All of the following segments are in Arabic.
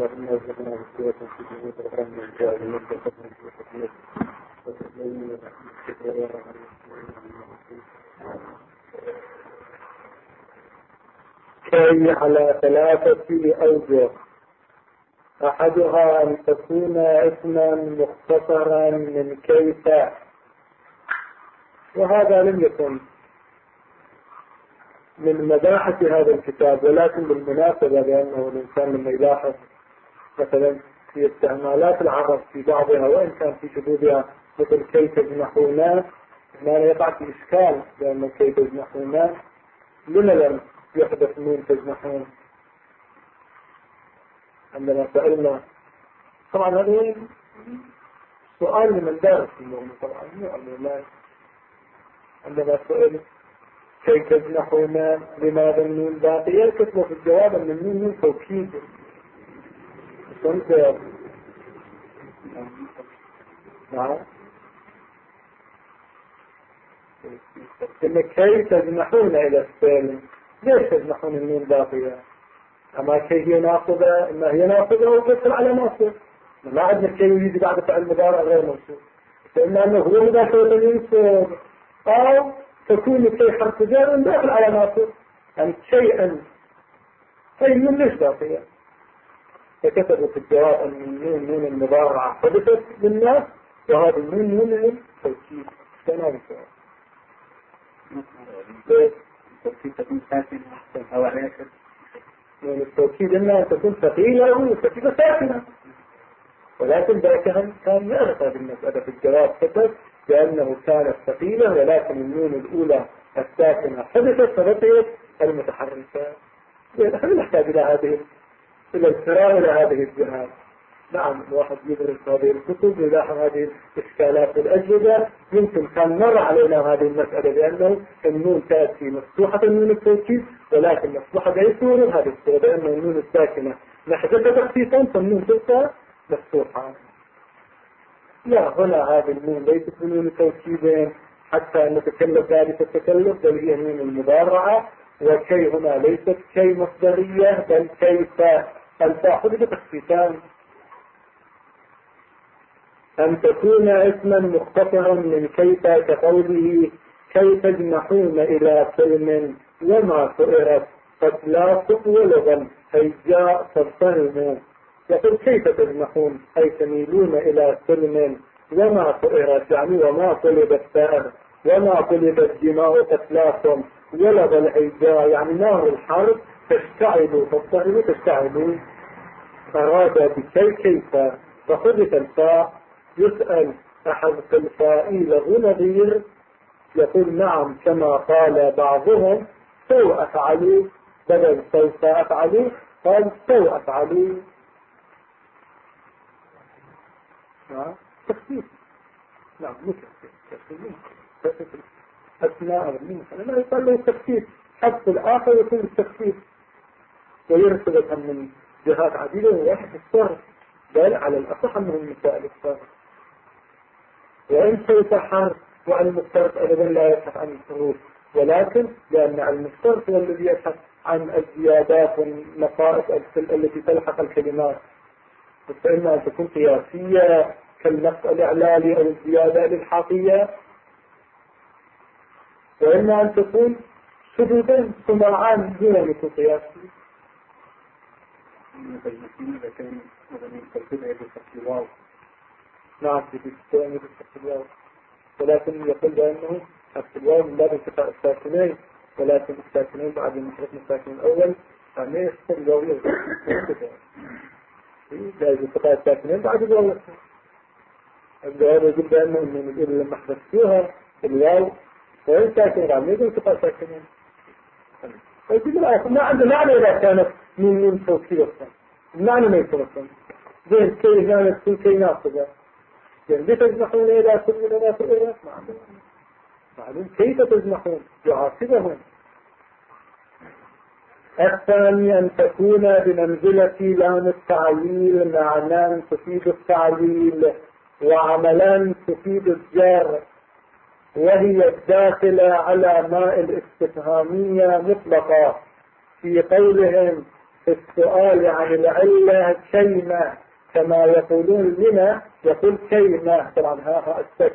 كي على 3 أوجه. أحدها أن تكون اسما مختصرا من كيف، وهذا لم يكن من مباحث هذا الكتاب، ولكن بالمناسبة لأنه الإنسان لما يلاحظ مثلا في استعمالات العرب في بعضها وإن كان في شذوذها مثل كي تجنحونا، ما يقع في إشكال، لأن كي تجنحونا لما لم يحدث من تجنحون؟ عندما سألنا طبعا هذا سؤال لمن دارس النوم طبعا مو عندما سئل كي تجنحونا لماذا النون باقية، كتبوا في الجواب أن النون من توكيد. كنت نعم إن كي تجنحون إلى السالم، ليش تجنحون النون باقية؟ أما كي هي ناقضة، إما هي ناقضة وتدخل على ناقض، ما عندنا كي يجي بعد فعل مضارع غير منصوب، فإما أنه هو مداخلة ينصب أو تكون كي حرف جر داخل على ناقض، يعني شيئا أي النون ليش باقية؟ فكتبوا في الجواب أن النون نون المضارعة حدثت للناس، وهذا النون نون التوكيد. تمام التوكيد تكون ساكنة أو عليها من التوكيد أنها تكون ثقيلة وتكون ساكنة، ولكن ذاك كان يعرف هذه المسألة في الجواب، كتب بأنه كانت ثقيلة ولكن النون الأولى الساكنة حدثت فبقيت المتحركة. نحن نحتاج إلى الفراغ إلى هذه الجهات. نعم الواحد يدرس هذه الكتب ويلاحظ هذه الإشكالات الأجوبة، يمكن كان مر علينا هذه المسألة، لأنه النون تأتي مفتوحة النون التوكيد ولكن مفتوحة بأي صورة، هذه الصورة لأن النون الساكنة نحدث تخفيفا فالنون تبقى مفتوحة. لا هنا هذه النون ليست نون توكيدين حتى أن نتكلم ذلك التكلف، بل هي نون المضارعة، وكي هنا ليست كي مصدرية بل كيف الفاء بتخفيفان. أن تكون اسما مختصرا من كيف كقوله كي تجنحون إلى سلم وما سئرت فتلا ولغا هيجاء فارتهموا. يقول كيف تجنحون أي تميلون إلى سلم وما سئرت، يعني وما طلب الثأر وما طلب الدماء قتلاكم، ولغ الهيجاء يعني نار الحرب تشتعلوا فارتهموا تشتعلوا. أراد بكي كيف فخذت الفاء. يسأل أحد الفائل له نظير، يقول نعم كما قال بعضهم سوء أفعلوا بدل سوف أفعلوا، قال سوء أفعلوا. تخفيف. نعم تخفيف أثناء لا يقال له تخفيف، حذف الآخر يكون التخفيف ويرسلها من جهات عديدة وواحد الصرف، بل على الأصح أنه من مسائل الصرف. وإن سوف حرف وعن المفترض أبدا لا يبحث عن الحروف، ولكن لأن المفترض هو الذي يبحث عن الزيادات والنقائص التي تلحق الكلمات، فإما أن تكون قياسية كالنقص الإعلالي أو الزيادة الإلحاقية، وإما أن تكون شذوذين سماعان دون أن يكون قياسي. نعم في التوامل الواو، ولكن يقول بأنه الواو من باب انتقاء الساكنين، ولكن الساكنين بعد المحرك الساكن الأول فما يخطر الواو لا انتقاء الساكنين بعد الواو. الجواب يقول بأنه نقول لما حذفتوها الواو وإن ساكن رام يقول انتقاء الساكنين، فيقول لا ما عنده معنى إذا كانت من توكيد أصلا، المعنى ما يكون أصلا زين كي كانت تكون كي ناقضة، يعني تجنحون إلى كل من الناس إلى معلوم كيف تجنحون يعاقبهم. الثاني أن تكون بمنزلة لام التعليل معنى تفيد التعليل وعملا تفيد الجار، وهي الداخلة على ماء الاستفهامية مطلقة في قولهم السؤال عن العلة كيما، كما يقولون لما يقول كيما، طبعا ها السكت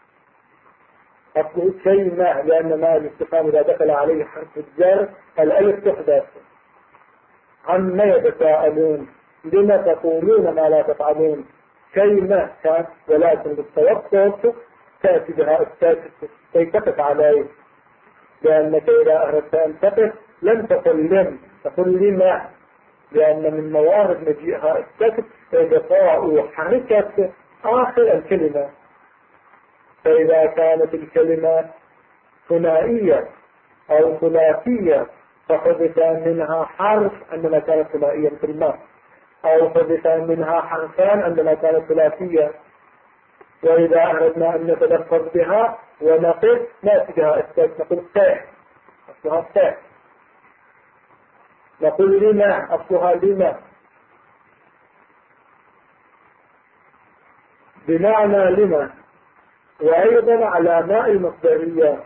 أصله كيما، لأن ما الاستفهام إذا دخل عليه حرف الجر الألف تحدث. عما يتساءلون، لما تقولون ما لا تفعلون، كيما كان، ولكن بالتوسط تأتي بها الساكت كي تقف عليه، لأنك إذا أردت أن تقف لم تقل لم، تقول لما، لأن من موارد مجيئها السكت إبقاء حركة آخر الكلمة. فإذا كانت الكلمة ثنائية أو ثلاثية فحدث منها حرف عندما كانت ثنائية مثل ما، أو حدث منها حرفان عندما كانت ثلاثية، وإذا أردنا أن نتلفظ بها ونقف نأتي بها السكت، نقول ساء أصلها ساء، نقول لما أصلها لما، بمعنى لما. وأيضا علاماء المصدرية،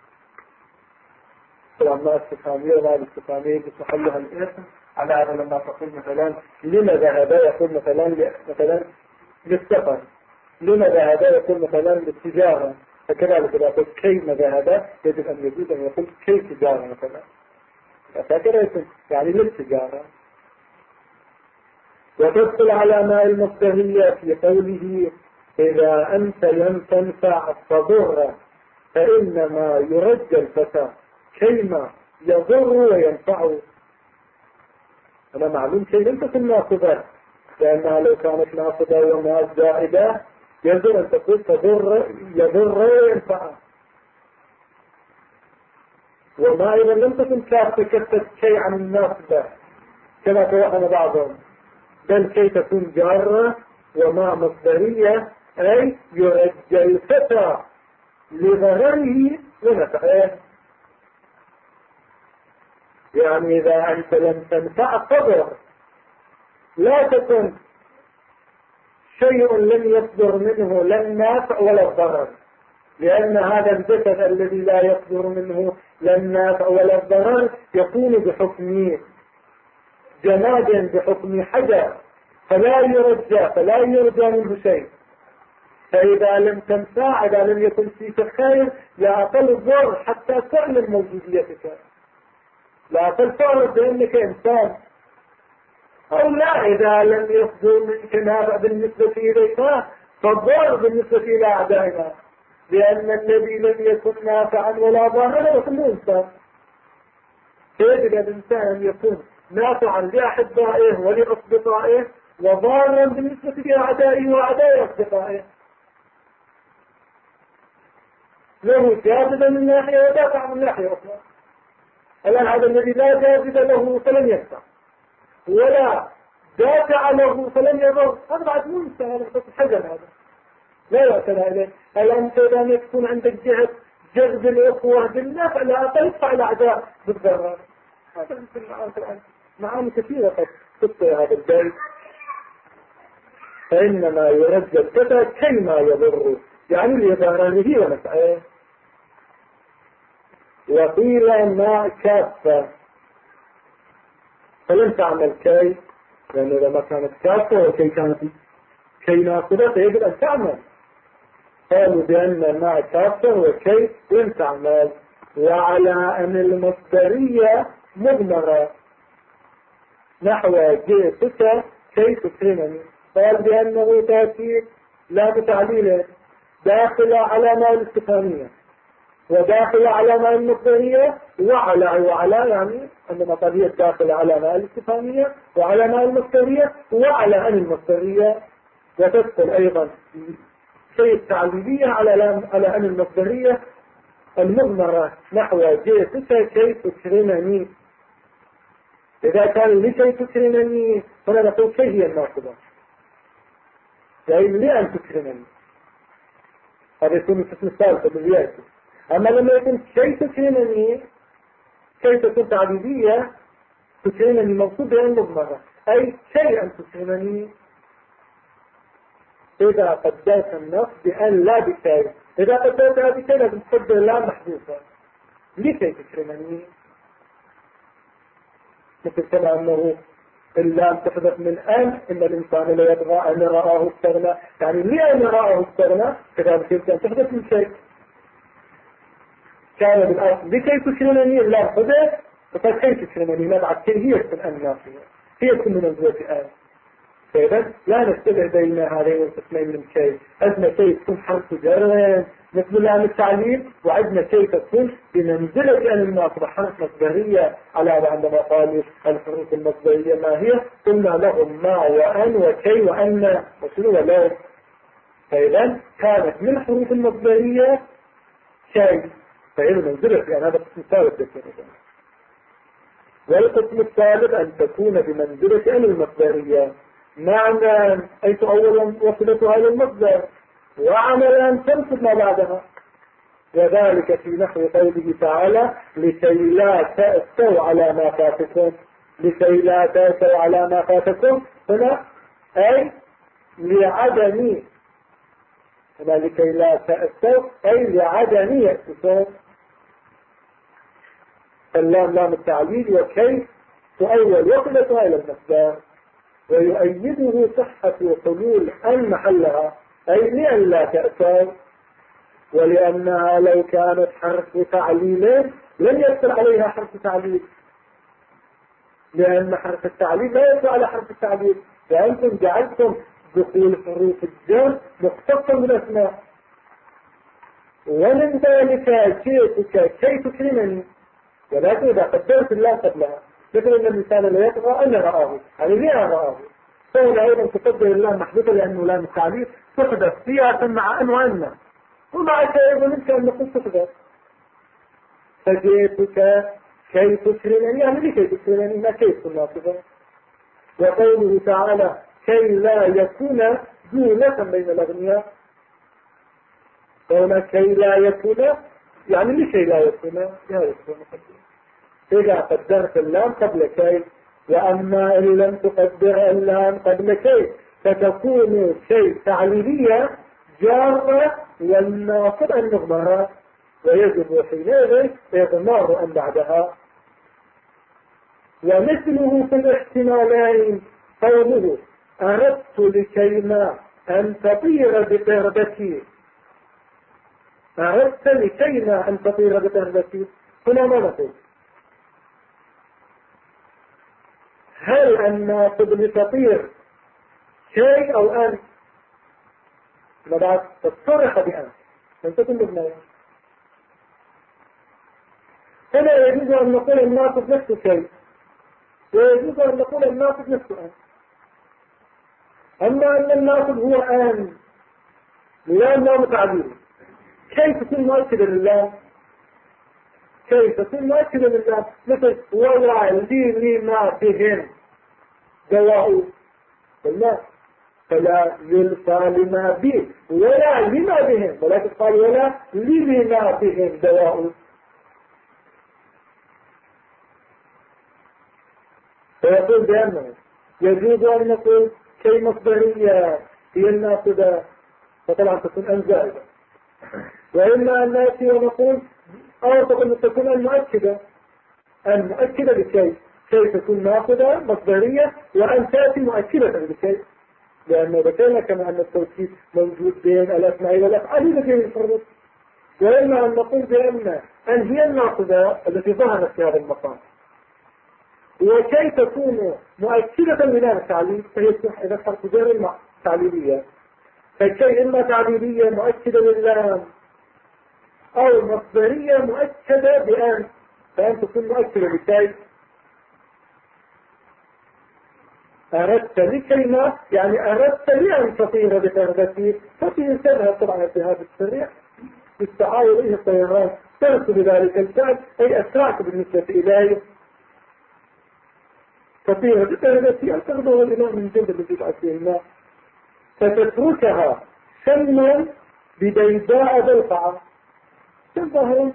طبعا ما استفهامية وما الاستفهامية بتحلها الاسم، على هذا لما تقول مثلا لما ذهب يقول مثلا للسفر، لما ذهب يقول مثلا للتجارة، فكذلك إذا قلت كيما ذهب يجب أن يجوز أن يقول كي تجارة مثلا، فكذا يكون يعني للتجارة. وتدخل علاماء المصدرية في قوله إذا أنت لم تنفع فضر فإنما يرجى الفتى كيما يضر وينفع. أنا معلوم شيء لم تكن ناقضة، لأنها لو كانت ناقضة وما زائدة يجب أن تقول تضر يضر وينفع. وما إذا لم تكن كافة كفت شيء عن الناقضة كما توهم بعضهم، بل كي تكون جارة وما مصدرية، أي يرجى الفتى لضرره ونفعه. يعني إذا أنت لم تنفع فضر، لا تكن شيء لم يصدر منه لا النافع ولا الضرر، لأن هذا الجسد الذي لا يصدر منه لا النافع ولا الضرر يكون بحكم جماد، بحكم حجر، فلا يرجى منه شيء. فإذا لم تنفع، إذا لم يكن فيك خير، لا أقل الضر حتى تعلم موجوديتك، لا أقل تعرف بأنك إنسان، أو لا إذا لم يصدر منك نافع بالنسبة إلينا فالضر بالنسبة إلى أعدائنا، لأن الذي لم يكن نافعا ولا ضارا يكون إنسان. يجب الإنسان أن يكون نافعا لأحبائه ولأصدقائه وضارا بالنسبة لأعدائه وأعداء أصدقائه، له جاذبا من ناحية ودافع من ناحية أخرى. الآن هذا الذي لا جاذب له فلن ينفع ولا دافع له فلن يضر، هذا بعد مو إنسان، هذا حجر، هذا لا يعتنى إليه. الآن إذا يكون عندك جهة جذب الأخوة بالنفع لا أقل يدفع الأعداء بالضرر. هذا مثل معاني كثيرة قد تبقى هذا البيت. فإنما يرجى الفتى كيما يضر، يعني ليضرره ونفعه. وقيل ما كافة، فلن تعمل كي، لأنه لما كانت كافة وكي كانت كي ناقضة فيجب أن تعمل. قالوا بأن ما كافة وكي لن تعمل. وعلى أن المصدرية مضمرة نحو جئتك كي تكرمني، قال بأنه تأتي لا بتعليل داخل على ما الاستفهامية وداخل على ما المصدرية وعلى يعني أن مطالية داخل على ما الاستفهامية وعلى ما المصدرية وعلى أن المصدرية، وتدخل أيضا شيء التعليلية على أن المصدرية المضمرة نحو جئتك كي تكرمني. إذا كان لكي تكرمني فلا نقول كي هي الناقضة، يعني لأن تكرمني، هذا يكون القسم الثالث بالرياضة. أما لما يكون كي تكرمني، كي تكون تعبيدية، تكرمني موصول بأن مضمرة، أي شيئا تكرمني. إذا قدرت النص بأن لا بكي، إذا قدرتها بكي لازم تقدر لا محذوفة لكي تكرمني، مثل كما أنه اللام تحدث من أن الإنسان لا يبغى أن رآه استغنى، يعني لأن رآه استغنى كذلك يمكن تحدث من شيء. كان بالأصل لكي تكرمني اللام حدث، فقد كي تكرمني نبعث كي هي تكون أن نافية، هي تكون من منزلة آن. فإذا لا نستبع بين هذين القسمين من شيء. عندنا شيء تكون حرف جر مثل لام التعليل، وعندنا شيء تكون بمنزلة أن الناصبة حرف مصدرية. على عندما قالوا الحروف المصدرية ما هي قلنا لهم ما وأن وكي وأن وشنو ولو. فإذا كانت من الحروف المصدرية شيء، فإذا منزلة يعني هذا القسم الثالث بالكلمة. والقسم الثالث أن تكون بمنزلة أن المصدرية، معنى أي أولا وصلتها إلى المصدر، وعملا تنصب ما بعدها. وذلك في نحو قوله تعالى لكي لا تأسوا على ما فاتكم. لكي لا تأسوا على ما فاتكم هنا أي لعدم، هنا لكي لا تأسوا أي لعدم يأسوا. اللام لام التعليل، وكي تؤول وصلتها إلى المصدر. ويؤيده صحة حلول أن محلها أي لأن لا تأثر، ولأنها لو كانت حرف تعليل لم يأثر عليها حرف تعليل، لأن حرف التعليل لا يأثر على حرف التعليل، فأنتم جعلتم دخول حروف الجر مختصا بالأسماء. ومن ذلك جئتك كي تكرمني، ولكن إذا قدرت الله قبلها مثل أن الإنسان لا يطغى أن رآه، يعني ليه رآه، فهنا أيضا تقدر الله محدثة لأنه لا متعليل تحدث فيها مع أن وأن، ومع شيء أيضا يمكن أن نقول تحدث. فجئتك كي تكرمني يعني لكي تكرمني ما كيف الناصبة. وقوله تعالى كي لا يكون دونة بين الأغنياء، فهنا كي لا يكون يعني لكي لا يكون لا يكون مقدر. إذا قدرت اللام قبل كي، وأما إن لم تقدر اللام قبل كي فتكون شيء تعليلية جارة والناصب أن نغمرها، ويجب حينئذ إغمار أن بعدها. ومثله في الاحتمالين قوله أردت لكيما أن تطير بقربتي. أردت لكيما أن تطير بقربتي، هنا ما نقول هل الناصب لتطير شيء أو أن؟ بعد تصرح بأن لم تكن مبنية. فلا يجوز أن نقول الناصب نفسه شيء، ويجوز أن نقول الناصب نفسه أن. أما أن الناصب هو أن لا نام تعبير، كيف تكون مؤكدة لله؟ كيف تكون مؤكدة لله؟ مثل ولا لي ما بهم دواء قلنا فلا يلقى لما به ولا لما بهم، ولكن قال ولا لما بهم دواء. فيقول بأنه يجوز أن نقول كي مصدرية هي الناصبة، فطبعا تكون أن زائدة، وإما أن نأتي ونقول أو أن تكون المؤكدة، المؤكدة لشيء، كي تكون ناصبة مصدرية وأن تأتي مؤكدة لشيء، لأنه ذكرنا كما أن التوكيد موجود بين الأسماء والأفعال التي يفرق. وإما أن نقول بأن هي الناصبة التي ظهرت في هذا المقام، وكي تكون مؤكدة لله التعليل فهي إذا حرف جر تعليلية، فكي إما تعليلية مؤكدة لله أو مصدرية مؤكدة بأن، فأن تكون مؤكدة لشيء. أردت لكلمة يعني أردت لأن تطير بقربتي، ففي سرها طبعا في هذا السريع بالتعاير إليه الطيران ترك بذلك الفعل أي أسرعت بالنسبة إليه. تطير بقربتي القرب هو الإمام من جنب الذي يبعث فيه الماء، فتتركها سما ببيداء بلقعة، تظهر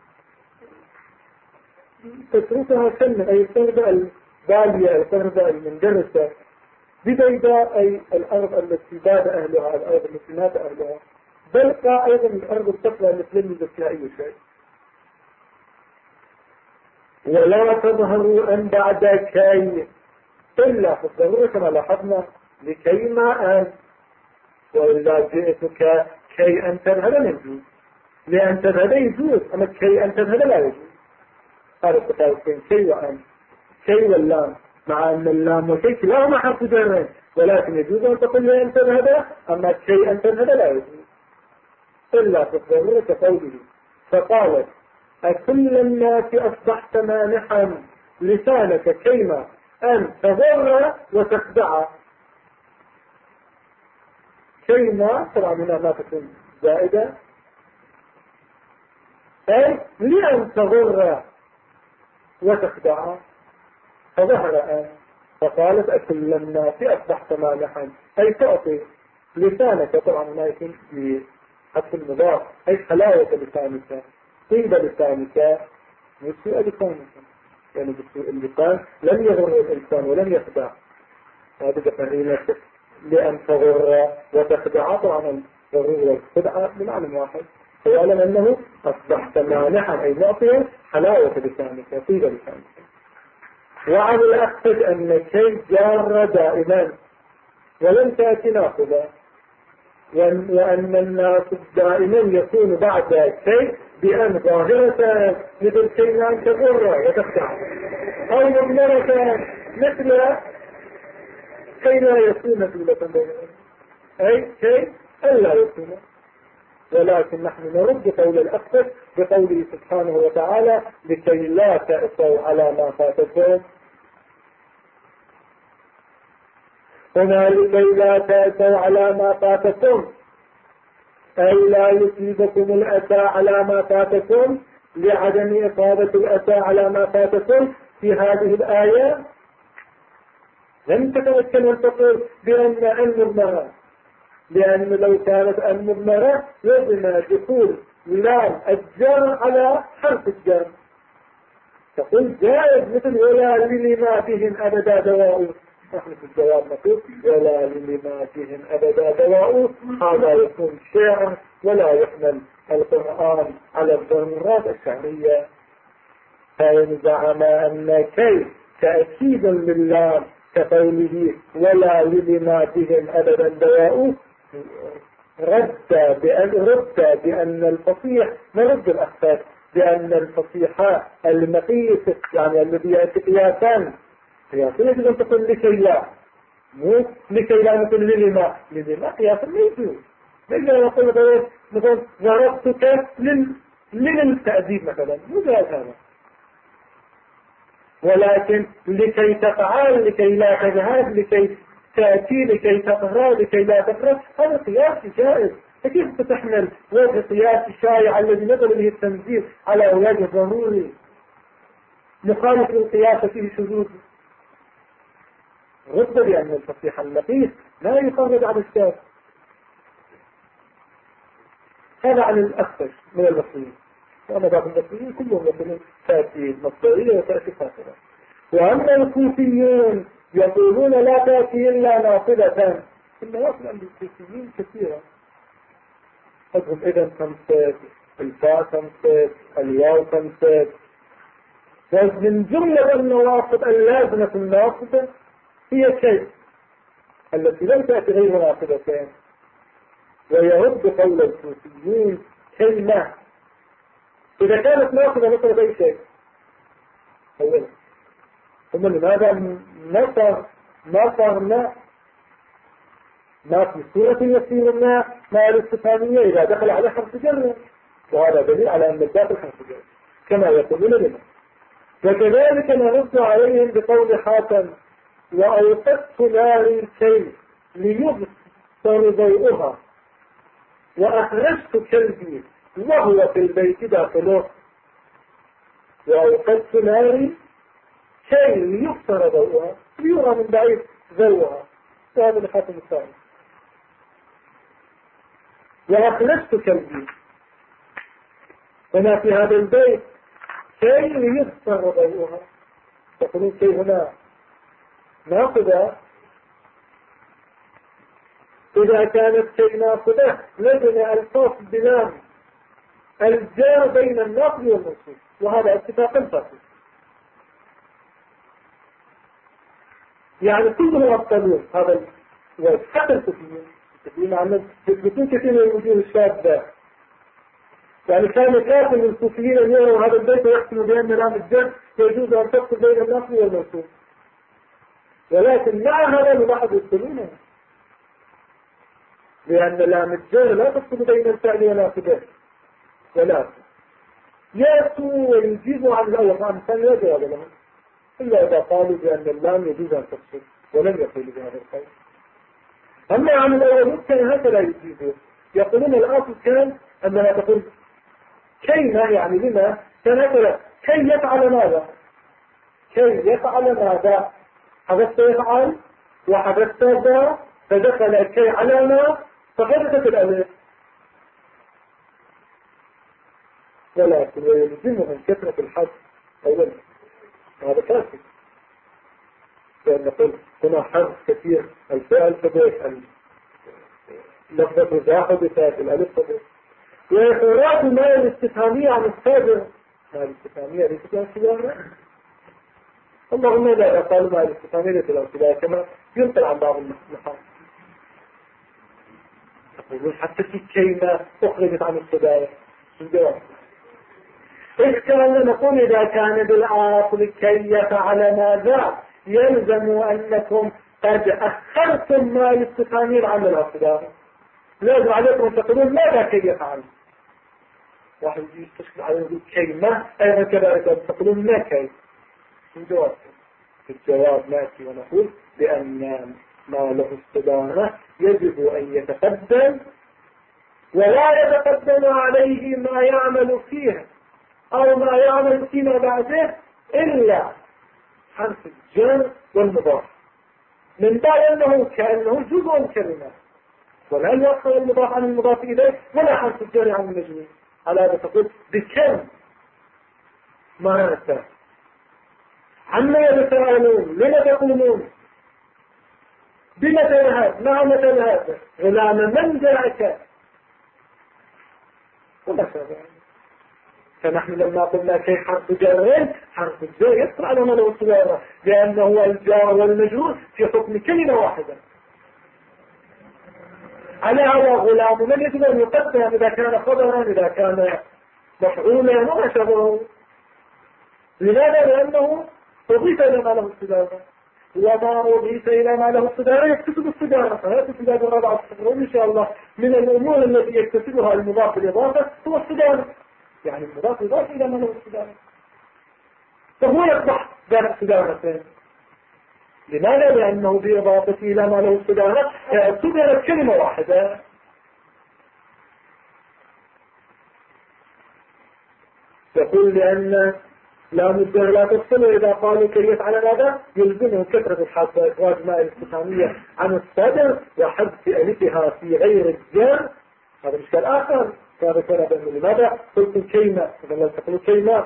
تتركها سما أي القربة البالية القربة المندرسة، ببيداء أي الأرض التي باد أهلها، الأرض التي مات أهلها، بلقى أيضا الأرض الطفلة التي لم يوجد فيها أي شيء. ولا تظهر أن بعد كي إلا في الضرورة كما لاحظنا لكيما أن، وإذا جئتك كي أن تذهب لا يجوز، لأن تذهب يجوز، أما كي أن تذهب لا يجوز. هذا التفاوت بين كي وأن. كي واللام، مع أن اللام وكي كلاهما حرف جر، ولكن يجوز أن تقول لي أن تذهب، أما كي أن تذهب لا يجوز إلا في الضرورة كقوله فقالت أكل الناس أصبحت مانحا لسانك كيما أن تضر وتخدع. كيما طبعا هنا ما تكون زائدة، أي لأن تضر وتخدع، فظهر أن فقالت أكل الناس أصبحت مانحا، أي تعطي لسانك، طبعا هنا يكون بحذف المضاف، أي حلاوة لسانك، طيب لسانك، وسوء لسانك، يعني بسوء اللسان لم يضر الإنسان ولم يخدع. هذا تفعيلة لأن تضر وتخدع، طبعا الضرور والخدعة بمعنى واحد، فيعلم أنه أصبحت مانحا أي معطيا حلاوة لسانك، طيب لسانك. وعن الأخذ أن كي جار دائما ولم تأتي ناقضة، وأن الناس دائما يكون بعد كي بأن ظاهرة مثل كي لأن تضر وتخدع، أو مضمرة مثل كي لا يكون دولة بينهم، أي كي ألا يكون. ولكن نحن نرد قول الأخذ بقوله سبحانه وتعالى لكي لا تأسوا على ما فاتكم. هنا لكي لا تأسوا على ما فاتكم أي لا يصيبكم الأسى على ما فاتكم، لعدم إصابة الأسى على ما فاتكم في هذه الآية. لم تتمكن أن تقول بأن المضمرة، لأن لو كانت المضمرة لازم دخول لام الجر على حرف الجر، تقول جائز مثل ولا لما بهم أبدا دواء. نحن في الجواب نقول ولا لما بهم أبدا دواء، هذا يكون شعر ولا يحمل القرآن على الضرورات الشعرية. فإن زعم أن كي تأكيد لله كقوله ولا لما بهم أبدا دواء، رد بأن الفصيح، نرد الأخفاف بأن الفصيحة المقيس يعني الذي يأتي قياسا يجب أن تقول لكي لا، مو لكي لا نقول لما قياسا ما يجوز. لذا نقول مثلا ضربتك للتأديب مثلا، مو جاز هذا. ولكن لكي تفعل، لكي لا تذهب، لكي تأتي، لكي تقرأ، لكي لا تقرأ، هذا قياس جائز. فكيف تحمل وجه قياس الشائع الذي نزل به التنزيل على وجه ضروري مخالف للقياس فيه شذوذ؟ رد بأن الفصيح المقيس لا يخرج عن الشاذ. هذا عن الأخفش من المصريين، وأنا بعض المصريين كلهم يقولون تأتي مصدرية وتأتي فاصلة. وأما الكوفيون يقولون لا تأتي إلا ناصبة. النواصب عند الكوفيين كثيرة، أدهم إذن تنصب، الفاء تنصب، الواو تنصب. ومن جملة النواصب اللازمة الناصبة هي شيء التي لم تأتي غير ناصبتين. ويرد قول الكوفيين كلمة إذا كانت ناصبة مثل أي شيء. أولا ثم لماذا نصرنا ما في سورة يسيرنا ما الاستفهامية إذا دخل على حرف جر، وهذا دليل على أن الداخل حرف جر كما يقولون لنا. وكذلك نرد عليهم بقول حاتم وأوقدت ناري كي ليبصر ضوءها وأخرجت كلبي وهو في البيت داخله. وأوقدت ناري كي ليبصر ضوءها، ليرى من بعيد ضوءها، وهذا لحاتم الثاني. وأخرجت كلبي، هنا في هذا البيت كي ليبصر ضوءها. تقولون كي هنا ناقضة. إذا كانت كي ناقضة لازم الفاصل بلام الجار بين الناقض والمنصوب، وهذا اتفاق فاسد. يعني كلهم أبطلون هذا الوجه حتى الكوفيين عن يثبتون كثير من الوجوه الشاذة. يعني كان كافر للكوفيين أن يروا هذا البيت ويحكموا بأن لام الجر يجوز أن تفصل بين النصب والمنصوب، ولكن مع هذا نلاحظ يدخلونه، لأن لام الجر لا تفصل بين الفعل وناصبه، ولكن يأتوا ويجيبوا عن الأول عن الثاني لا جواب لهم إلا إذا قالوا بأن اللام يجوز أن تفصل، ولم يقولوا بهذا القول. أما عن الأول كان هكذا يجيبوا، يقولون الأصل كان أنها تقول كيما، يعني لما كان هكذا كي يفعل ماذا، كي يفعل ماذا، حدثت يفعل وحدثت ذا فدخل كي على ما فحدثت الألف، ولكن يلزمهم كثرة الحد أولا، هذا كافي، لأن نقول هنا حرف كثير، الفعل فبيت اللفظة زاحدثة الألف فبيت، وإخراج ما الاستفهامية عن الصادر، ما الاستفهامية ليست الأنصدار، اللهم لا يقال ما الاستفهامية ليست الأنصدار كما ينقل عن بعض المحاضر، يقولون حتى في كلمة أخرجت عن الصدار الجواب. إذ كان نقول إذا كان بالعاقل كي يفعل ماذا يلزم أنكم قد أخرتم ما الاستفهامية عن الأنصدار، لازم عليكم أن تقولون ماذا كي يفعل، واحد يستشكل على يقول كلمة أيضا كذلك أن تقولون ما كي، الجواب في الجواب نأتي ونقول بأن ما له استدامة يجب أن يتقدم ولا يتقدم عليه ما يعمل فيه أو ما يعمل فيما بعده إلا حرف الجر والمضاف، من باب أنه كأنه جزء كلمة، ولا يأخذ المضاف عن المضاف إليه ولا حرف الجر عن المجرور، على هذا تقول بكم ما نسى عما يتساءلون لما تقولون بما تذهب مع متى ذهب غلام من جاءك ومثلا. فنحن لما قلنا كي حرف جر، حرف الجر يدخل على ما له صلة، لأنه الجار والمجرور في حكم كلمة واحدة. على هذا غلام من يجب أن يقدم إذا كان خبرا إذا كان مفعولا وما شابهه. لماذا؟ لأنه أضيف إلى ما له الصدارة، وما أضيف إلى ما له الصدارة يكتسب الصدارة، فهذا الصدارة الرابعة الصدارة إن شاء الله من الأمور التي يكتسبها المضاف بالإضافة هو الصدارة، يعني المضاف يضاف إلى ما له الصدارة، فهو يصبح ذات الصدارة. لماذا؟ لأنه بإضافة إلى ما له الصدارة صدرت كلمة واحدة. يقول لأن لام الجر لا تفصل، إذا قالوا كي يفعل هذا يلزمه كثرة الحرف وإخراج ما الاستفهامية عن الصدر وحذف ألفها في غير الجر. هذا إشكال آخر، هذا كان بأنه لماذا قلت كلمة إذا لا تقولوا كلمة،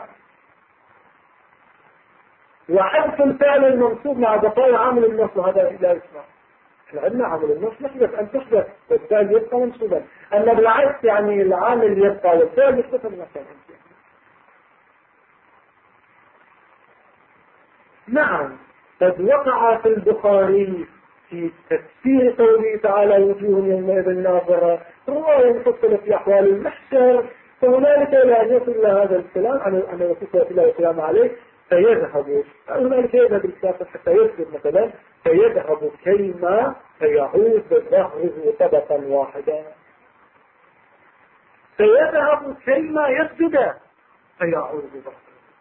وحذف الفعل المنصوب مع بقاء عامل النصب هذا لا يسمع. احنا عندنا عامل النصب نحدث أن تحدث والفعل يبقى منصوبا، أما بالعكس يعني العامل يبقى والفعل يختفى من مكانه. نعم، قد وقع في البخاري في تفسير قوله تعالى وجوه يومئذ ناظرة رواية مفصلة في أحوال المحشر، فهنالك لا يصل هذا الكلام عن الرسول صلى الله عليه وسلم عليه فيذهب، هنالك يذهب الكافر حتى يذهب مثلا فيذهب كيما فيعود ظهره طبقا واحدا، فيذهب كيما يسجد فيعود ظهره،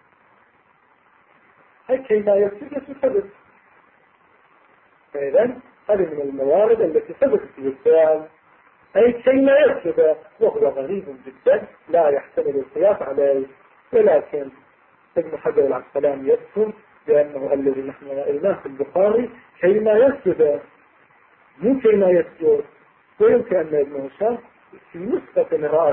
أي كيما يسجد يسجد. فإذا هذه من الموارد التي ثبتت في الفعل، أي كيما يسجد، وهو غريب جدا لا يحتمل القياس عليه، ولكن ابن حجر العسقلاني يذكر بأنه الذي نحن رأيناه في البخاري كيما يسجد مو كيما يسجد، ويمكن أن ابن هشام في نسخة رأى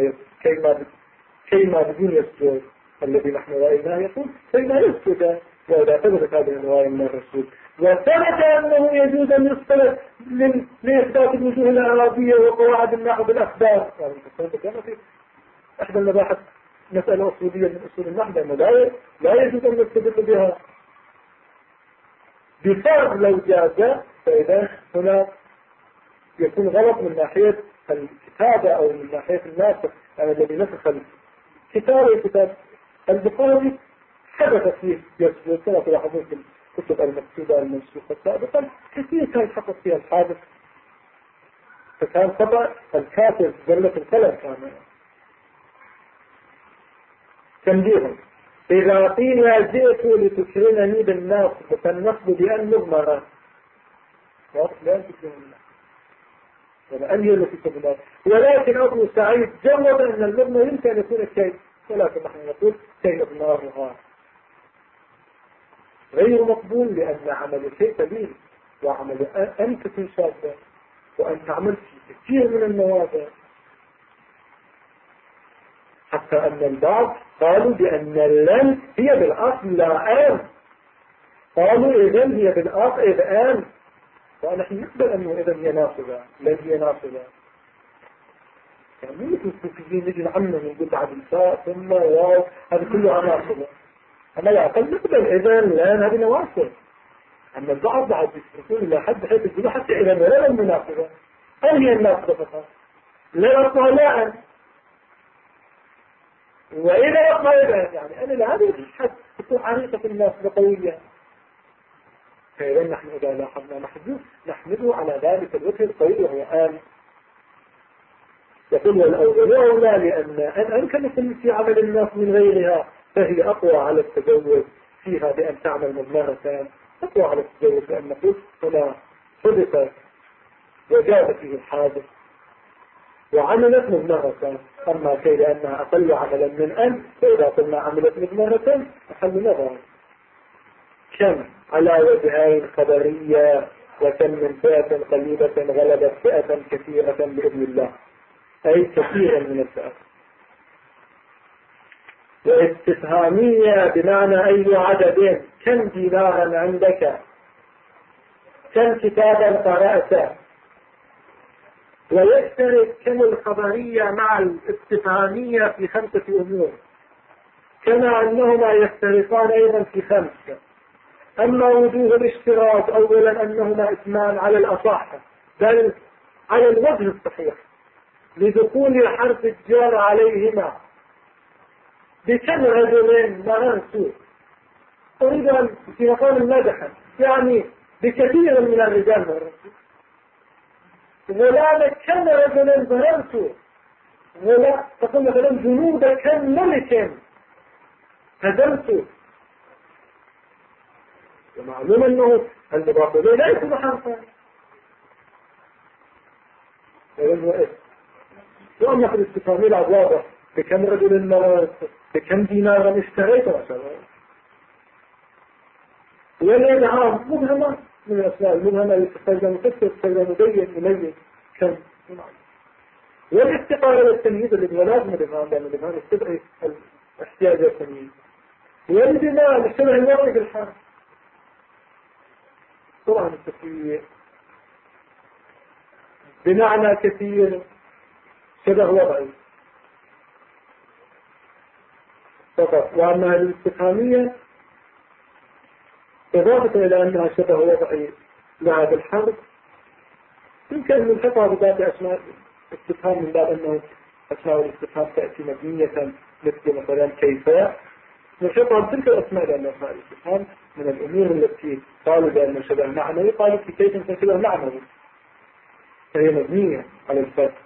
كيما بدون يسجد، الذي نحن رأيناه يقول كيما يسجد، وإذا ثبتت هذه الرواية من الرسول وثبت أنه يجوز أن يصطلح لإثبات الوجوه الإعرابية وقواعد النحو بالأخبار، يعني كان في إحدى المباحث مسألة أصولية من أصول النحو أنه لا يجوز أن نستدل بها بفرض لو جاز فإذا هنا يكون غلط من ناحية الكتابة أو من ناحية الناسخ، يعني الذي نسخ الكتابة كتاب البخاري حدث فيه يسجد كما تلاحظون في الكتب المكتوبة المنسوخة سابقا كثير كان حدث فيها الحادث، فكان خطأ الكاتب زلة القلم كان. تنبيه: إذا قيل جئت لتكرمني بالناس فالنصب بأن مضمرة واضح لا تكرم الناس ولا أن هي التي تضمر، ولكن أبو سعيد جرب أن المضمر يمكن أن يكون الشيء، ولكن نحن نقول شيء إضمارها غير مقبول، لأن عمل شيء كبير وعمل أنت في شابة وأن تعمل في كثير من المواضع، حتى أن البعض قالوا بأن اللن هي بالأصل لا آن، قالوا إذن هي بالأصل إذن، ونحن نقبل أنه إذن هي ناصبة لن هي ناصبة، يعني مثل الصوفيين نجي نعمل ونقول بعد الفاء ثم واو هذا كله ناصبة، أما لا أقل نقبل إذن لن هذه نواصب، أما البعض بعد يقول إلى حد حيث يقولوا حتى إذن ولا المناسبة هل هي الناصبة فقط لا أصلها لا أن، وإذا يقضى إذن يعني أنا لهذا الحد تكون عريقة الناس بقوية، فإذا نحن إذا لاحظنا نحمده على ذلك الوجه القوي وهو آن. يقول والأول أولى لأن أن كمثل في عمل الناس من غيرها فهي أقوى على التجوز فيها بأن تعمل مضمرة، أقوى على التجوز لأن نقول هنا حدث وجاء فيه الحادث وعملت مضمرة، أما كي لأنها أقل عملا من أن فإذا قلنا عملت مضمرة أحل نظر. كم على وجهين خبرية وكم من فئة قليلة غلبت فئة كثيرة بإذن الله، أي كثيرا من الفئة. واستفهامية بمعنى أي عدد، كم دينارا عندك، كم كتابا قرأت. ويشترك كم الخبرية مع الاستفهامية في 5 أمور، كما أنهما يشتركان أيضا في 5. أما وجوه الاشتراك أولا أنهما اسمان على الأصح بل على الوجه الصحيح لدخول حرف الجار عليهما، بكم رجل مررت أريد أن في مقام المدح يعني بكثير من الرجال مررت، ولا كم رجل ضررت، ولا تقول مثلا جنود كم ملك هزمت، ومعلوم أنه المضافين لا يكون حرفا وأما في الاستفهامية الواضح بكم رجل مررت بكم دينارا اشتريت مثلا، والإبهام مبهمة من الأسماء المبهمة التي تستخدم مفسر تستخدم مبين كم، والاستقارة والتمييز اللي هو لازم الإبهام لأن الإبهام يستدعي الاحتياج والتمييز، والبناء الشبه الوضعي بالحرف. طبعا التكوير بمعنى كثير شبه وضعي فقط، وأما الاستفهامية إضافة إلى أنها شبه وضعي لها بالحرف يمكن أن نلحقها بذات أسماء استفهام من باب أنه أسماء الاستفهام تأتي مبنية مثل مثلا كيف، نلحقها بتلك الأسماء لأن أسماء الاستفهام من الأمور التي قالوا بأنه شبه معنوي، قالوا في كيف شبه معنوي فهي مبنية على الفتح،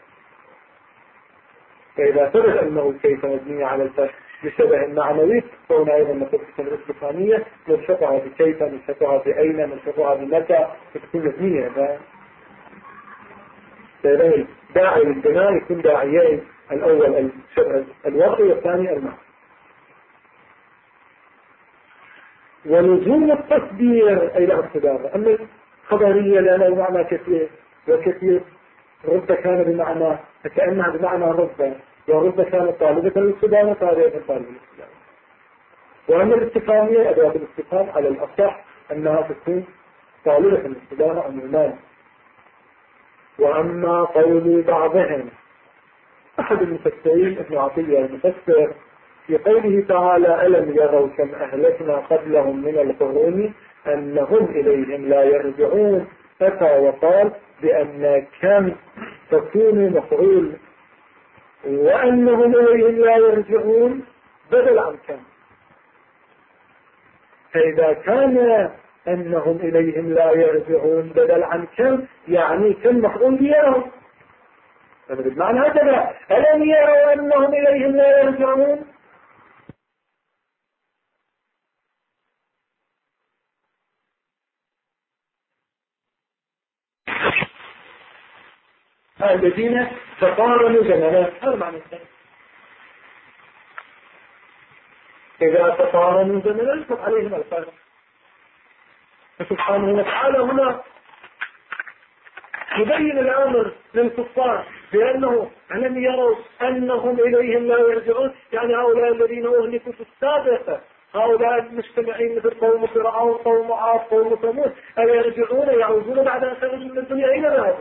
فإذا ثبت أنه كيف مبنية على الفتح بشبه المعنوي فهنا أيضا نقول في الاستفهامية نلحقها بكيف، نلحقها بأين، نلحقها بمتى، فتكون مبنية. فإذا داعي للبناء يكون داعيين، الأول الشبه الوضعي والثاني المعنى. ولزوم التصدير أي لا اقتدار، أما الخبرية لأن المعنى كثير وكثير رب كان بمعنى فكأنها بمعنى رب، ورب كانت طالبة للصدامة طالبة للصدامة. وأما الاستفهامية أدوات الاستفهام على الأصح أنها تكون طالبة للصدامة عموما. وأما قول بعضهم أحد المفسرين ابن عطية المفسر في قوله تعالى ألم يروا كم أهلكنا قبلهم من القرون أنهم إليهم لا يرجعون، أتى وقال بأن كم تكون مفعول وأنهم إليهم لا يرجعون بدل عن كم. فإذا كان أنهم إليهم لا يرجعون بدل عن كم يعني كم مفعول يروا، فبالمعنى هكذا ألم يروا أنهم إليهم لا يرجعون. الذين تقارنوا زمنا، هذا معنى الثاني. إذا تقارنوا زمنا يطلق عليهم الفارق. فسبحانه وتعالى هنا يبين الأمر للكفار بأنه ألم يروا أنهم إليهم لا يرجعون، يعني هؤلاء الذين أهلكوا في السابقة، هؤلاء المجتمعين مثل قوم فرعون قوم عاد قوم ثمود، ألا يرجعون يعودون بعد أن خرجوا من الدنيا أين ذهبوا؟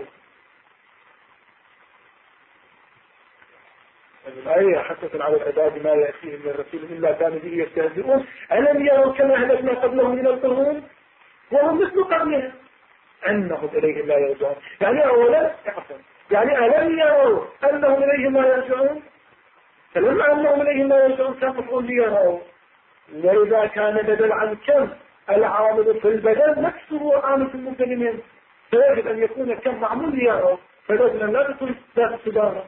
الآية حدثت على العباد ما يأتيهم من رسول إلا كانوا به يستهزئون. ألم يروا كما أهلكنا قبلهم من القرون وهم مثل قبلهم أنهم إليهم لا يرجعون. يعني أولا يعني ألم يروا أنهم إليهم لا يرجعون، فلما أنهم إليهم لا يرجعون كان مفعول ليروا، وإذا كان بدل عن كم العامل في البدل نفسه عامل في المبتدأ منه، فيجب أن يكون كم معمول ليروا، فلازم لا تكون ذات الصدارة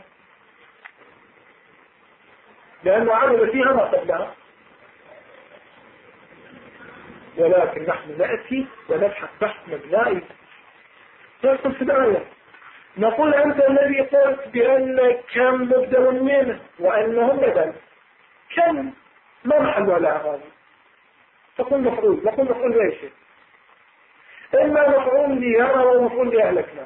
لأنه عمل فيها ما قبلها. ولكن نحن نأتي ونبحث بحث مبنائي. نقول في الآية نقول أنت الذي قلت بأن كم مبدأ منه وأنهم بدل، كم ما محل على هذا؟ تقول مفعول، نقول مفعول ليش؟ إما مفعول ليرى ومفعول لأهلكنا.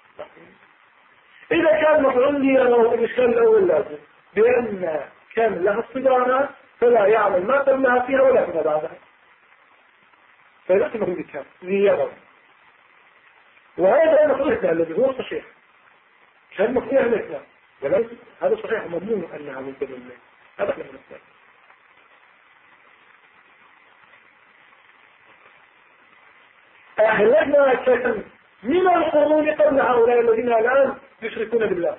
إذا كان مفعول ليرى الإشكال الأول لازم بأن كم لها الصدارة فلا يعمل ما قبلها فيها ولا فيما بعدها، فلا تمر بكم ليرى. وهذا مفعولنا الذي هو صحيح، كان مفعول أهلكنا، ولكن هذا صحيح مضمون أنها من قبل الله. هذا من الثاني. أهلكنا كم من القرون قبل هؤلاء الذين الآن يشركون بالله.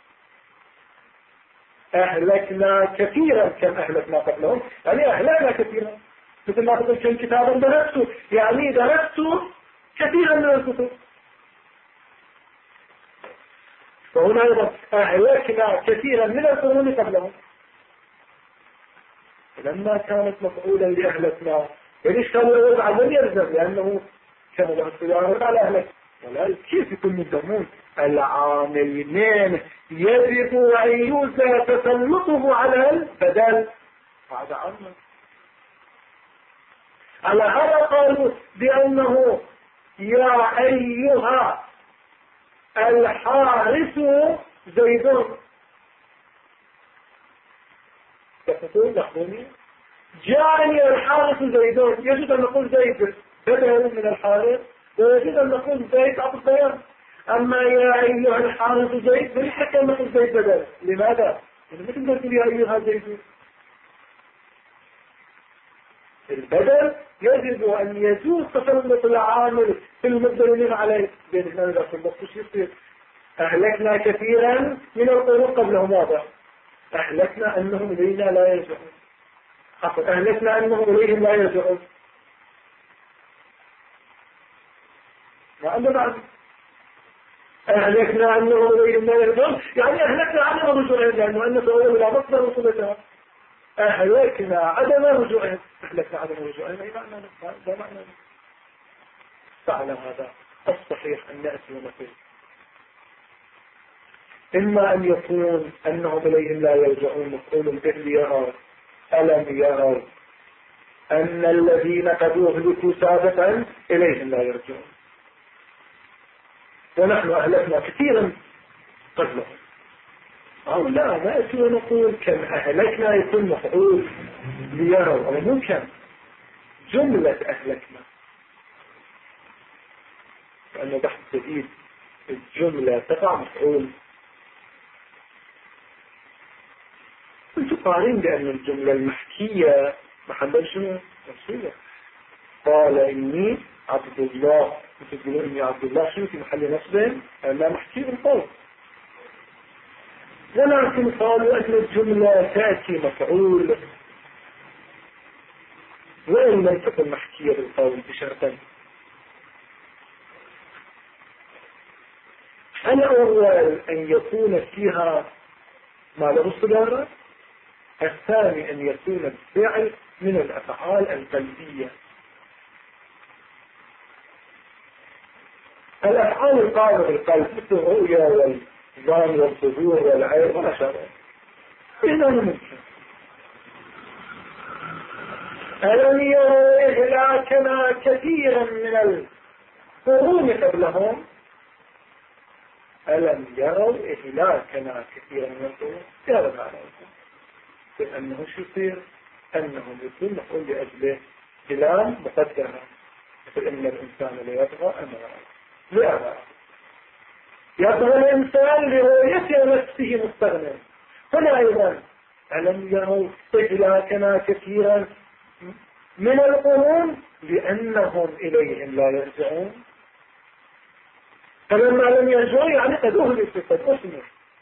أهلكنا كثيرا كم أهلكنا قبلهم، يعني أهلكنا كثيرا مثل ما قلت كم كتابا درست، يعني درست كثيرا من الكتب. فهنا أيضا أهلكنا كثيرا من القرون قبلهم، لما كانت مفعولا لأهلكنا فليش كانوا يوضع من يلزم لأنه كانوا له السيارة على أهلك، ولا كيف يكون مدمون العاملين يجب أن يوزى تسلطه على البدل بعد عمل. على هذا قالوا بأنه يا أيها الحارس زيدون، تقول لحظوني جاءني الحارس زيدون، يجب أن نقول زيد بدل من الحارس، ويجب أن نقول زيد عطف بيان. أما يا أيها الحارس زيد ليس كما نقول زيد بدل. لماذا؟ مثل ما تقول يا أيها زيد، البدل يجب أن يجوز تسلط العامل في المبدلين عليه. بين هذا في النص يصير أهلكنا كثيرا من القرون قبلهم، واضح أهلكنا أنهم إلينا لا يرجعون، أهلكنا أنهم إليهم لا يرجعون. وأما بعد أهلكنا أنهم إليهم لا يرجعون يعني أهلكنا عدم رجوعهم، لأنه أن سؤال إلى مصدر وصلتها. أهلكنا عدم رجوعهم، أهلكنا عدم رجوعهم أي معنى لا معنى. فعلى هذا الصحيح أن نأتي ونقول إما أن يكون أنهم إليهم لا يرجعون مفعول به ليروا، ألم يروا أن الذين قد أهلكوا سابقا إليهم لا يرجعون، ونحن أهلكنا كثيرا قبلهم. أو لا نأتي ونقول كم أهلكنا يكون مفعول ليروا، أو ممكن جملة أهلكنا، لأنه بحث جديد الجملة تقع مفعول. قارن بأن الجملة المحكية محل شنو؟ نفسية. قال إني عبد الله، تقولون إني عبد الله شنو في محل نصب؟ لا محكي بالقول. ولكن قالوا أن الجملة تأتي مفعول وإن لم تكن محكية بالقول بشرطين. الأول أن يكون فيها ما له صدارة، الثاني أن يكون الفعل من الأفعال القلبية. الأفعال القائمة بالقلب مثل الرؤيا والظن والصدور والعين وما شابه إذا ممكن. ألم يروا إهلاكنا كثيرا من القرون قبلهم؟ ألم يروا إهلاكنا كثيرا من القرون؟ هذا معنى لأنه شو يصير؟ أنه يكون مفعول لأجله كلام مقدمة، مثل إن الإنسان ليطغى أمره لأبا يطغى الإنسان لرؤية نفسه مستغنى. هنا أيضا ألم يروا إهلاكنا كثيرا من القرون لأنهم إليهم لا يرجعون. فلما لم يرجعوا يعني قد أهلكوا قد أسموا.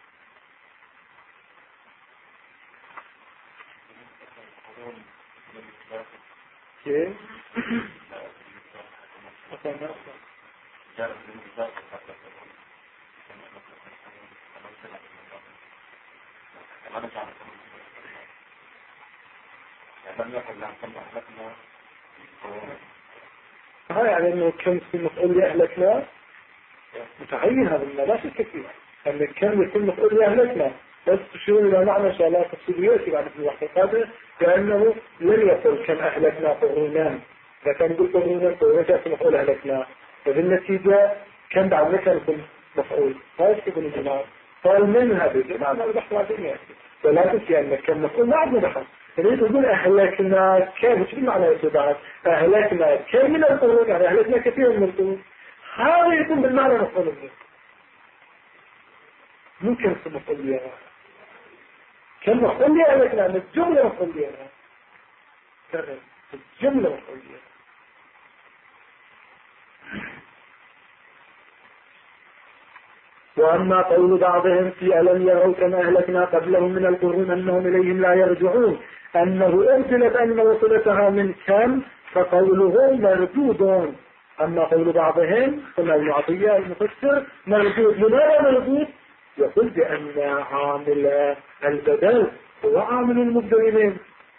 كيف؟ يعني انه كم في مفعول لأهلكنا متعين هذا لا شك فيه ان كم يكون مفعول لأهلكنا، بس تشيرون الى معنى ان شاء الله تفصيل يأتي بعد في الوقت القادم لانه لن يقول كم أهلكنا قرونا. اذا كان يقول قرونا ورجع في مفعول أهلكنا فبالنتيجة كم بعد كان يكون مفعول لا يكتبون الجماعة. قال من هذا الجماعة ما بحث بعدين يأتي ولا تنسي ان كم مفعول ما عندنا بحث. يعني تقول أهلكنا كم شو معنى يتبعات أهلكنا كم من القرون يعني أهلكنا كثير من القرون هذا يكون بالمعنى مفعول به. ممكن يكون مفعول به كم مفعول به أهلكنا من الجملة مفعول به الجملة مفعول به. وأما قول بعضهم في ألم يروا كما أهلكنا قبلهم من القرون أنهم إليهم لا يرجعون أنه أرسلت أن وصلتها من كم فقوله مردود. أما قول بعضهم قلنا ابن عطية المفسر مردود. لماذا مردود؟ يقول بأن عامل البدل هو عامل المبدلين.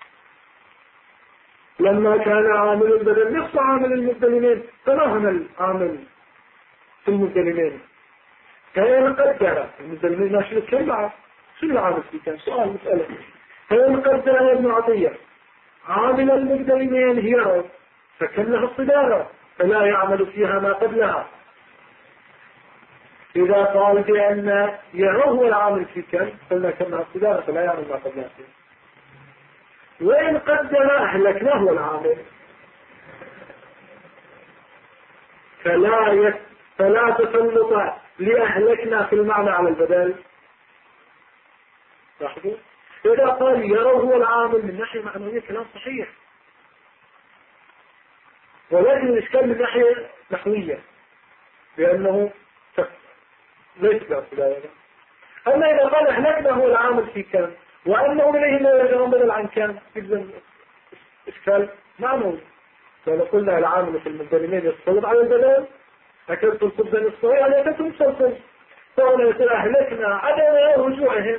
لما كان عامل البدل نفس عامل المبدلين فما هنا العامل في المبدلين؟ كان قدر المبدلين ناشر الكلمة شو العامل فيه؟ كان سؤال مسألة. كان قدر يا ابن عطية عامل المبدلين هي فكان لها الصدارة فلا يعمل فيها ما قبلها. إذا قال بأن يرى هو العامل في كم قلنا كم لها الصدارة فلا يعمل ما قبلها فيه. وإن قدر أهلكنا هو العامل فلا تسلط لأهلكنا في المعنى على البدل. لاحظوا إذا قال يرى هو العامل من ناحية معنوية كلام صحيح، ولكن الإشكال من ناحية نحوية لأنه ليس بأصدار. أما إذا قال أهلكنا هو العامل في كم وأنهم إليه لا يرجعون بدل عن كم إذن إشكال معنوي. فلو قلنا العامل في المبدلين يتصلب على البدل أكلت الخبز الصغير يعني أكلت الخبز فهنا يقول أهلكنا عدم رجوعهم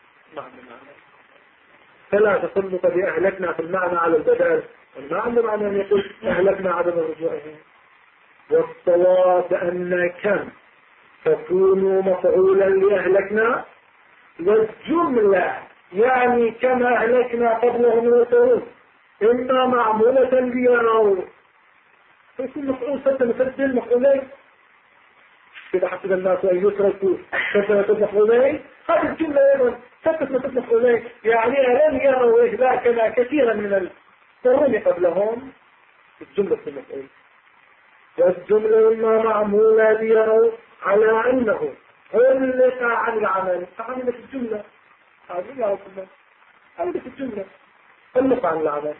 فلا تسلط بأهلكنا في المعنى على البدل. المعنى معنى أن يقول أهلكنا عدم رجوعهم. والصواب أن كم تكون مفعولا لأهلكنا والجملة يعني كما أهلكنا قبلهم الرسول إما معمولة ليروا فيكون مفعول ستة مسدل مفعولين إذا حسب الناس أن يتركوا ستة مفعولين. هذه الجملة أيضا ستة مفعولين يعني ألم يروا إهلاكنا كثيرا من القرون قبلهم الجملة المفعول. والجملة إما معمولة ليروا على أنه خلق عن العمل فعملت الجملة هذه لا أصلا هذه في الجملة. المطعم العمل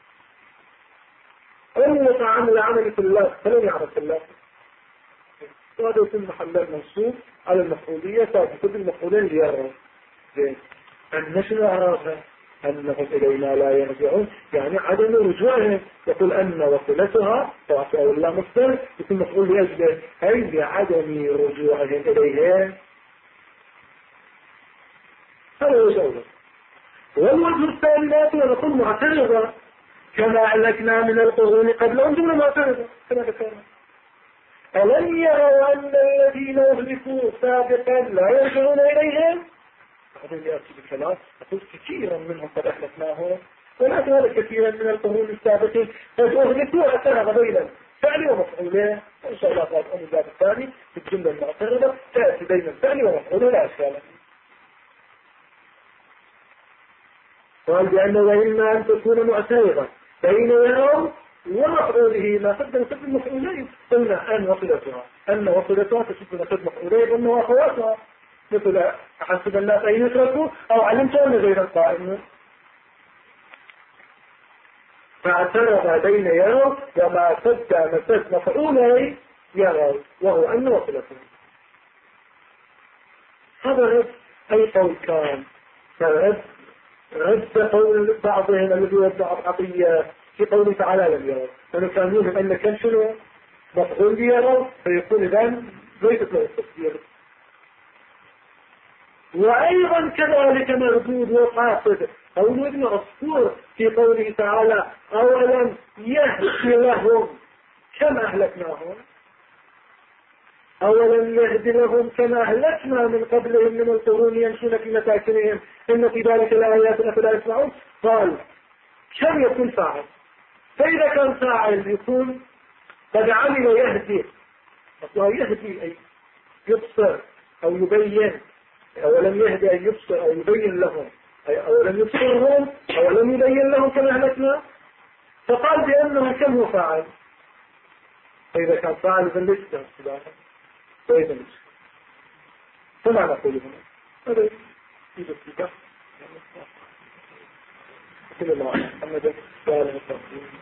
المطعم العمل في الله فلن يعرف الله، وهذا يتم محل منصوب على المفعولية ثابتة بالمفعولين ليروا النشر أعرافها أنهم إلينا لا يرجعون، يعني عدم رجوعهم. يقول أن وصلتها أو الله مصدر يكون مفعول لأجله أي لعدم رجوعهم إليهم. هذا هو الأول. والوجه الثاني ونقول معترضة كما أهلكنا من القرون قبلهم جملة معترضة كما ذكرنا. ألم يروا أن الذين أهلكوا سابقا لا يرجعون إليهم؟ هذا اللي أكتب الكلام. أقول كثيرا منهم قد أهلكناهم ولا ترى كثيرا من القرون السابقين قد أهلكوا اعترض بين الفعل ومفعوله. إن شاء الله قد أمر الباب الثاني في الجملة المعترضة تأتي بين الفعل ومفعوله لا أشكال. قال بأنه وإما أن تكون معترضة بين يروا ومفعوله ما قدم سبب المفعولين. قلنا أن وصلتها تسبب سبب مفعولين وأنه أخواتها مثل حسب الناس أن يتركوا أو علمت أن غير القائم. فاعترض بين يروا وما قدم سبب مفعولين يروا وهو أن وصلتها. هذا رد أي قول كان رد قول بعضهم الذي يدعى العطية في قوله تعالى لم يروا، لأنه كان يوهم أن كان شنو مفعول ليروا فيقول إذن ليست له التفسير. وأيضا كذلك مردود وقاصد قول ابن عصفور في قوله تعالى أولم يهدي لهم كما أهلكناهم، أولم يهد لهم كما أهلكنا من قبلهم من القرون يمشون في مساكنهم إن في ذلك الآيات أفلا يسمعون. قال كم يكون فاعل؟ فإذا كان فاعل يكون قد عمل يهدي، يهدي أي يبصر أو يبين. أولم يهدي أن يبصر أو يبين لهم، أي أولم يبصرهم أولم يبين لهم كما أهلكنا. فقال بأنه كم هو فاعل؟ فإذا كان فاعل فليس وإذا مش فما نقول هنا هذا يجب كل الله محمد وعلى